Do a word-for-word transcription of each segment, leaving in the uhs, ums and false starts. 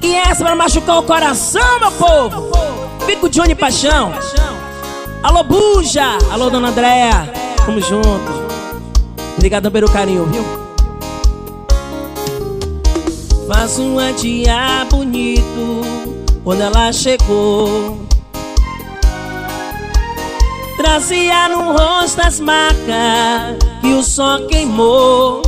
E essa pra machucar o coração, meu povo. Fico Johnny Paixão. Alô, Buja. Alô, dona Andréia. Tamo junto. Obrigado pelo carinho, viu? Faz um dia bonito quando ela chegou. Trazia no rosto as marcas que o sol queimou.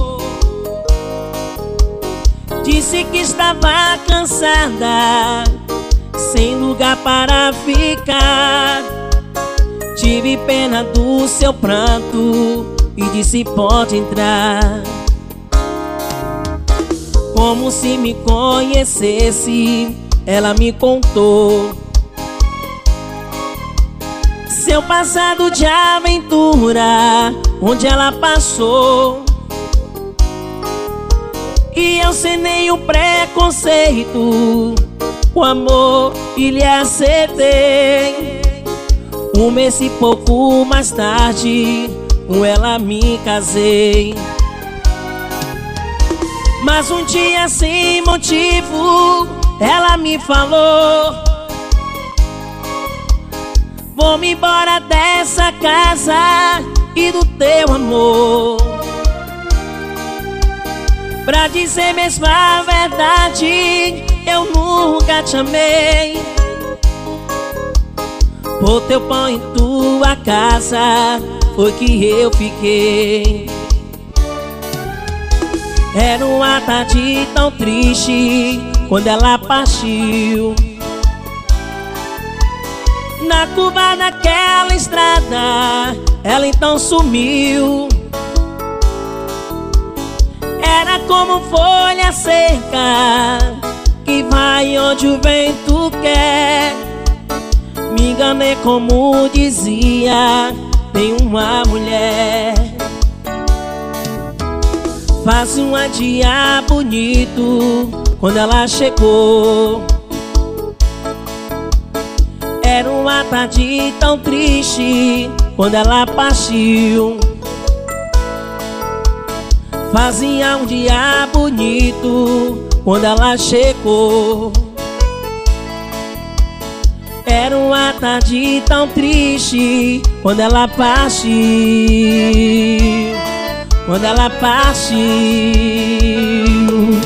Disse que estava cansada, sem lugar para ficar. Tive pena do seu pranto e disse pode entrar. Como se me conhecesse, ela me contou seu passado de aventura, onde ela passou. E eu sem nenhum preconceito, o amor e lhe aceitei. Um mês e pouco mais tarde, com ela me casei. Mas um dia sem motivo, ela me falou: vou-me embora dessa casa e do teu amor. Pra dizer mesmo a verdade, eu nunca te amei. Por teu pão em tua casa foi que eu fiquei. Era uma tarde tão triste quando ela partiu. Na curva daquela estrada, ela então sumiu. Era como folha seca que vai onde o vento quer. Me enganei como dizia, tem uma mulher. Faz um dia bonito quando ela chegou. Era uma tarde tão triste quando ela partiu. Fazia um dia bonito quando ela chegou. Era uma tarde tão triste quando ela partiu. Quando ela partiu.